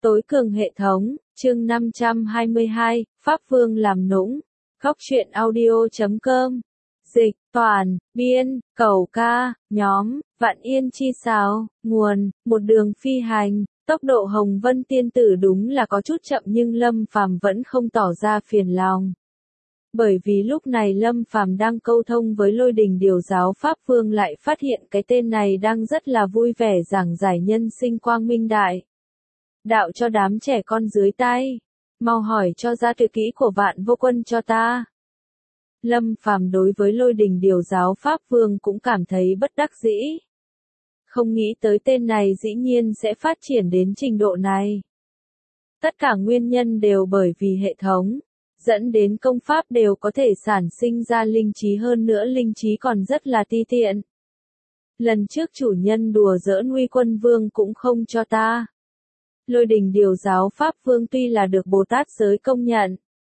Tối cường hệ thống, chương 522, Pháp Vương làm nũng. Góc truyện audio.com. Dịch, toàn, biên, cầu ca, nhóm, Vạn Yên chi sáo, nguồn, một đường phi hành. Tốc độ Hồng Vân tiên tử đúng là có chút chậm nhưng Lâm Phàm vẫn không tỏ ra phiền lòng. Bởi vì lúc này Lâm Phàm đang câu thông với Lôi Đình Điều Giáo Pháp Vương lại phát hiện cái tên này đang rất là vui vẻ giảng giải nhân sinh quang minh đại đạo cho đám trẻ con dưới tay. Mau hỏi cho ra tuyệt kỹ của Vạn Vô Quân cho ta. Lâm Phàm đối với Lôi Đình Điều Giáo Pháp Vương cũng cảm thấy bất đắc dĩ. Không nghĩ tới tên này dĩ nhiên sẽ phát triển đến trình độ này. Tất cả nguyên nhân đều bởi vì hệ thống, dẫn đến công pháp đều có thể sản sinh ra linh trí, hơn nữa linh trí còn rất là ti tiện. Lần trước chủ nhân đùa giỡn Uy Quân Vương cũng không cho ta. Lôi Đình Điều Giáo Pháp Vương tuy là được Bồ Tát giới công nhận.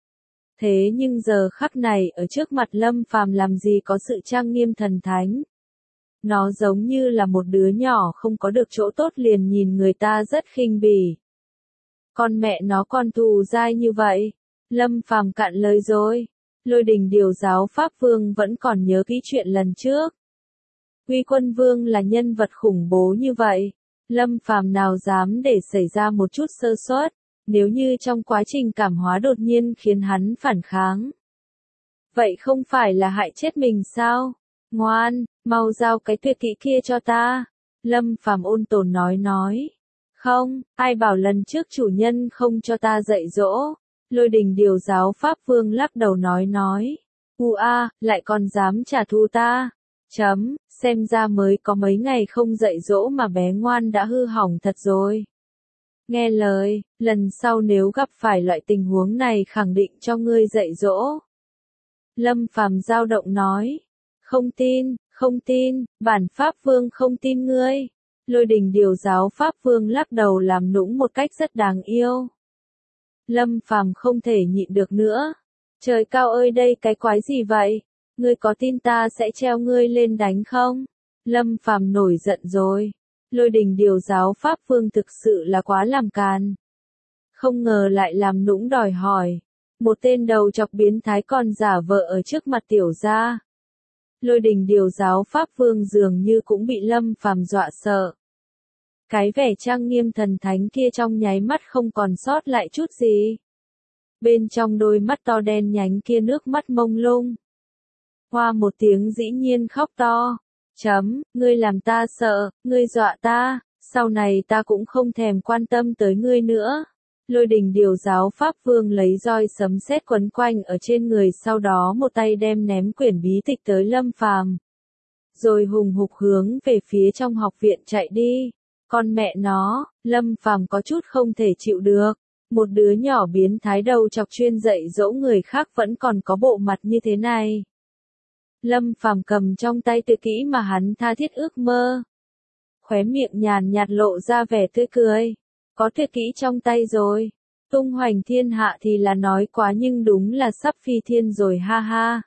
Thế nhưng giờ khắc này ở trước mặt Lâm Phàm làm gì có sự trang nghiêm thần thánh. Nó giống như là một đứa nhỏ không có được chỗ tốt liền nhìn người ta rất khinh bỉ. Con mẹ nó con thù dai như vậy. Lâm Phàm cạn lời rồi. Lôi Đình Điều Giáo Pháp Vương vẫn còn nhớ kỹ chuyện lần trước. Uy Quân Vương là nhân vật khủng bố như vậy. Lâm Phàm nào dám để xảy ra một chút sơ suất, nếu như trong quá trình cảm hóa đột nhiên khiến hắn phản kháng. Vậy không phải là hại chết mình sao? Ngoan, mau giao cái tuyệt kỹ kia cho ta. Lâm Phàm ôn tồn nói. Không, ai bảo lần trước chủ nhân không cho ta dạy dỗ. Lôi Đình Điều Giáo Pháp Vương lắc đầu nói. Lại còn dám trả thù ta. Xem ra mới có mấy ngày không dạy dỗ mà bé ngoan đã hư hỏng thật rồi. Nghe lời, lần sau nếu gặp phải loại tình huống này khẳng định cho ngươi dạy dỗ. Lâm Phàm dao động nói. Không tin, bản Pháp Vương không tin ngươi. Lôi Đình Điều Giáo Pháp Vương lắc đầu làm nũng một cách rất đáng yêu. Lâm Phàm không thể nhịn được nữa. Trời cao ơi, đây cái quái gì vậy? Ngươi có tin ta sẽ treo ngươi lên đánh không? Lâm Phàm nổi giận rồi. Lôi Đình Điều Giáo Pháp Vương thực sự là quá làm càn. Không ngờ lại làm nũng đòi hỏi. Một tên đầu chọc biến thái còn giả vợ ở trước mặt tiểu gia. Lôi Đình Điều Giáo Pháp Vương dường như cũng bị Lâm Phàm dọa sợ. Cái vẻ trang nghiêm thần thánh kia trong nháy mắt không còn sót lại chút gì. Bên trong đôi mắt to đen nhánh kia nước mắt mông lung. Hoa một tiếng dĩ nhiên khóc to. Ngươi làm ta sợ, ngươi dọa ta, sau này ta cũng không thèm quan tâm tới ngươi nữa. Lôi Đình Điều Giáo Pháp Vương lấy roi sấm sét quấn quanh ở trên người, sau đó một tay đem ném quyển bí tịch tới Lâm Phàm. Rồi hùng hục hướng về phía trong học viện chạy đi. Con mẹ nó, Lâm Phàm có chút không thể chịu được. Một đứa nhỏ biến thái đầu chọc chuyên dạy dỗ người khác vẫn còn có bộ mặt như thế này. Lâm Phàm cầm trong tay tuyệt kỹ mà hắn tha thiết ước mơ. Khóe miệng nhàn nhạt lộ ra vẻ tươi cười. Có tuyệt kỹ trong tay rồi. Tung hoành thiên hạ thì là nói quá nhưng đúng là sắp phi thiên rồi ha ha.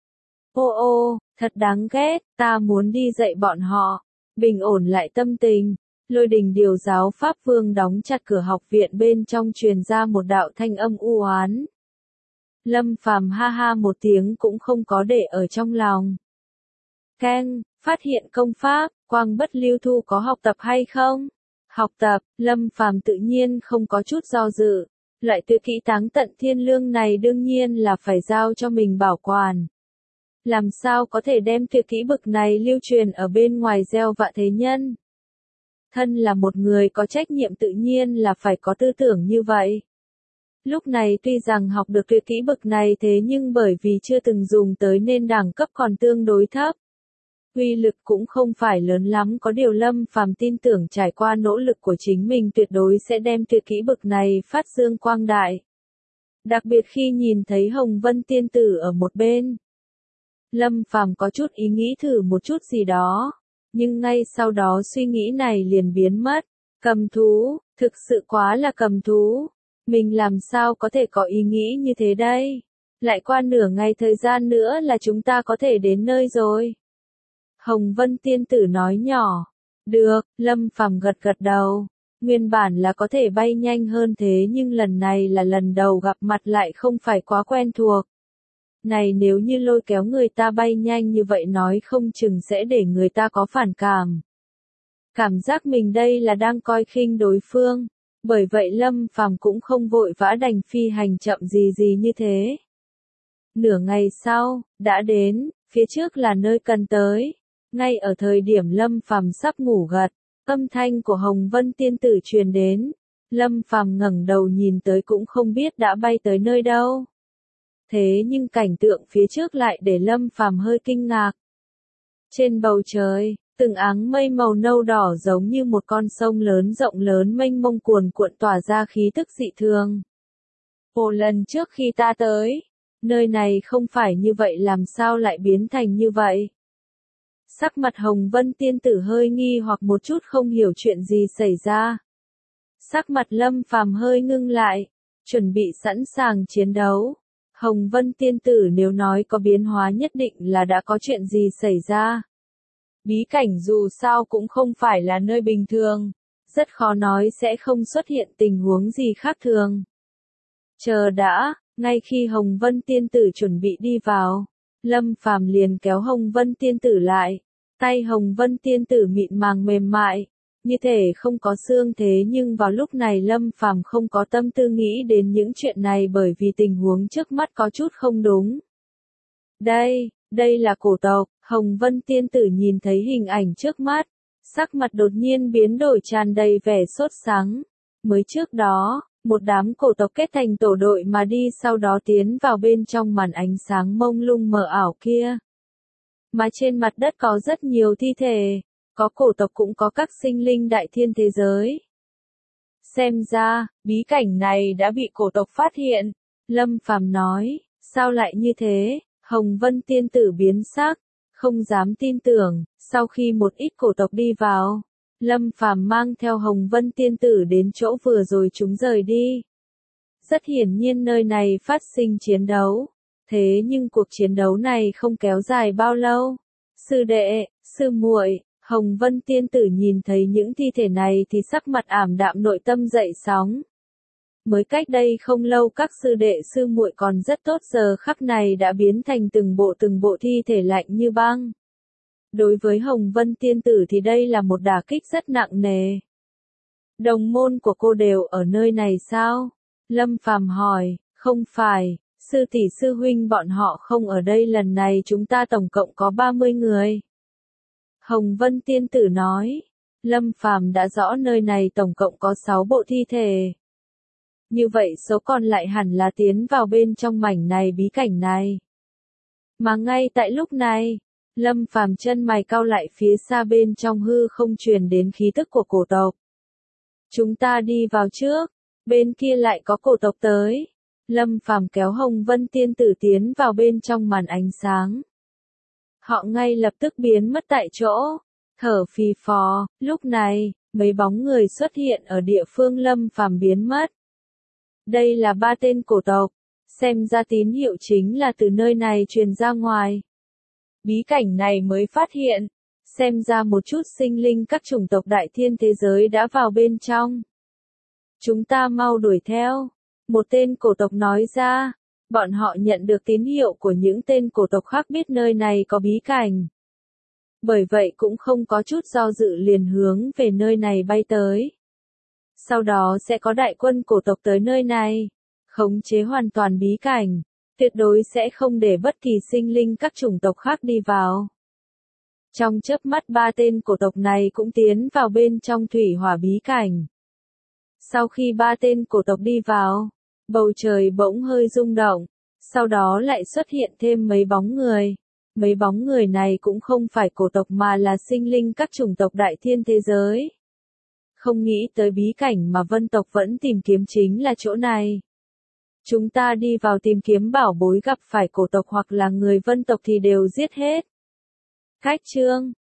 Ô, thật đáng ghét, ta muốn đi dạy bọn họ. Bình ổn lại tâm tình. Lôi Đình Điều Giáo Pháp Vương đóng chặt cửa học viện, bên trong truyền ra một đạo thanh âm u oán. Lâm Phàm ha ha một tiếng cũng không có để ở trong lòng. Keng, phát hiện công pháp, Quang Bất Lưu Thu có học tập hay không? Học tập, Lâm Phàm tự nhiên không có chút do dự. Loại tuyệt kỹ táng tận thiên lương này đương nhiên là phải giao cho mình bảo quản. Làm sao có thể đem tuyệt kỹ bực này lưu truyền ở bên ngoài gieo vạ thế nhân? Thân là một người có trách nhiệm tự nhiên là phải có tư tưởng như vậy. Lúc này tuy rằng học được tuyệt kỹ bậc này thế nhưng bởi vì chưa từng dùng tới nên đẳng cấp còn tương đối thấp. Uy lực cũng không phải lớn lắm, có điều Lâm Phàm tin tưởng trải qua nỗ lực của chính mình tuyệt đối sẽ đem tuyệt kỹ bậc này phát dương quang đại. Đặc biệt khi nhìn thấy Hồng Vân tiên tử ở một bên. Lâm Phàm có chút ý nghĩ thử một chút gì đó. Nhưng ngay sau đó suy nghĩ này liền biến mất. Cầm thú, thực sự quá là cầm thú. Mình làm sao có thể có ý nghĩ như thế đây? Lại qua nửa ngày thời gian nữa là chúng ta có thể đến nơi rồi. Hồng Vân tiên tử nói nhỏ. Được, Lâm Phàm gật đầu. Nguyên bản là có thể bay nhanh hơn thế nhưng lần này là lần đầu gặp mặt lại không phải quá quen thuộc. Này nếu như lôi kéo người ta bay nhanh như vậy nói không chừng sẽ để người ta có phản cảm. Cảm giác mình đây là đang coi khinh đối phương. Bởi vậy Lâm Phàm cũng không vội vã đành phi hành chậm gì gì như thế. Nửa ngày sau, đã đến, phía trước là nơi cần tới. Ngay ở thời điểm Lâm Phàm sắp ngủ gật, âm thanh của Hồng Vân tiên tử truyền đến. Lâm Phàm ngẩng đầu nhìn tới cũng không biết đã bay tới nơi đâu. Thế nhưng cảnh tượng phía trước lại để Lâm Phàm hơi kinh ngạc. Trên bầu trời, từng áng mây màu nâu đỏ giống như một con sông lớn rộng lớn mênh mông cuồn cuộn tỏa ra khí tức dị thường. Ồ, lần trước khi ta tới, nơi này không phải như vậy làm sao lại biến thành như vậy? Sắc mặt Hồng Vân tiên tử hơi nghi hoặc một chút không hiểu chuyện gì xảy ra. Sắc mặt Lâm Phàm hơi ngưng lại, chuẩn bị sẵn sàng chiến đấu. Hồng Vân tiên tử nếu nói có biến hóa nhất định là đã có chuyện gì xảy ra. Bí cảnh dù sao cũng không phải là nơi bình thường, rất khó nói sẽ không xuất hiện tình huống gì khác thường. Chờ đã, ngay khi Hồng Vân tiên tử chuẩn bị đi vào, Lâm Phàm liền kéo Hồng Vân tiên tử lại. Tay Hồng Vân tiên tử mịn màng mềm mại, như thể không có xương thế nhưng vào lúc này Lâm Phàm không có tâm tư nghĩ đến những chuyện này bởi vì tình huống trước mắt có chút không đúng. Đây là cổ tộc, Hồng Vân tiên tử nhìn thấy hình ảnh trước mắt, sắc mặt đột nhiên biến đổi tràn đầy vẻ sốt sắng. Mới trước đó, một đám cổ tộc kết thành tổ đội mà đi sau đó tiến vào bên trong màn ánh sáng mông lung mờ ảo kia. Mà trên mặt đất có rất nhiều thi thể, có cổ tộc cũng có các sinh linh đại thiên thế giới. Xem ra, bí cảnh này đã bị cổ tộc phát hiện. Lâm Phàm nói, sao lại như thế? Hồng Vân tiên tử biến sắc, không dám tin tưởng. Sau khi một ít cổ tộc đi vào, Lâm Phàm mang theo Hồng Vân tiên tử đến chỗ vừa rồi chúng rời đi. Rất hiển nhiên nơi này phát sinh chiến đấu. Thế nhưng cuộc chiến đấu này không kéo dài bao lâu. Sư đệ, sư muội, Hồng Vân tiên tử nhìn thấy những thi thể này thì sắc mặt ảm đạm nội tâm dậy sóng. Mới cách đây không lâu các sư đệ sư muội còn rất tốt giờ khắc này đã biến thành từng bộ thi thể lạnh như băng. Đối với Hồng Vân tiên tử thì đây là một đả kích rất nặng nề. Đồng môn của cô đều ở nơi này sao? Lâm Phàm hỏi, không phải. Sư tỷ sư huynh bọn họ không ở đây lần này chúng ta tổng cộng có 30 người. Hồng Vân tiên tử nói, Lâm Phàm đã rõ nơi này tổng cộng có 6 bộ thi thể. Như vậy số còn lại hẳn là tiến vào bên trong mảnh này bí cảnh này. Mà ngay tại lúc này, Lâm Phàm chân mày cau lại phía xa bên trong hư không truyền đến khí tức của cổ tộc. Chúng ta đi vào trước, bên kia lại có cổ tộc tới. Lâm Phàm kéo Hồng Vân tiên tử tiến vào bên trong màn ánh sáng. Họ ngay lập tức biến mất tại chỗ, thở phì phò. Lúc này, mấy bóng người xuất hiện ở địa phương Lâm Phàm biến mất. Đây là 3 tên cổ tộc, xem ra tín hiệu chính là từ nơi này truyền ra ngoài. Bí cảnh này mới phát hiện, xem ra một chút sinh linh các chủng tộc đại thiên thế giới đã vào bên trong. Chúng ta mau đuổi theo. Một tên cổ tộc nói ra, bọn họ nhận được tín hiệu của những tên cổ tộc khác biết nơi này có bí cảnh. Bởi vậy cũng không có chút do dự liền hướng về nơi này bay tới. Sau đó sẽ có đại quân cổ tộc tới nơi này, khống chế hoàn toàn bí cảnh, tuyệt đối sẽ không để bất kỳ sinh linh các chủng tộc khác đi vào. Trong chớp mắt 3 tên cổ tộc này cũng tiến vào bên trong thủy hỏa bí cảnh. Sau khi 3 tên cổ tộc đi vào, bầu trời bỗng hơi rung động, sau đó lại xuất hiện thêm mấy bóng người. Mấy bóng người này cũng không phải cổ tộc mà là sinh linh các chủng tộc đại thiên thế giới. Không nghĩ tới bí cảnh mà vân tộc vẫn tìm kiếm chính là chỗ này. Chúng ta đi vào tìm kiếm bảo bối gặp phải cổ tộc hoặc là người vân tộc thì đều giết hết. Khách chương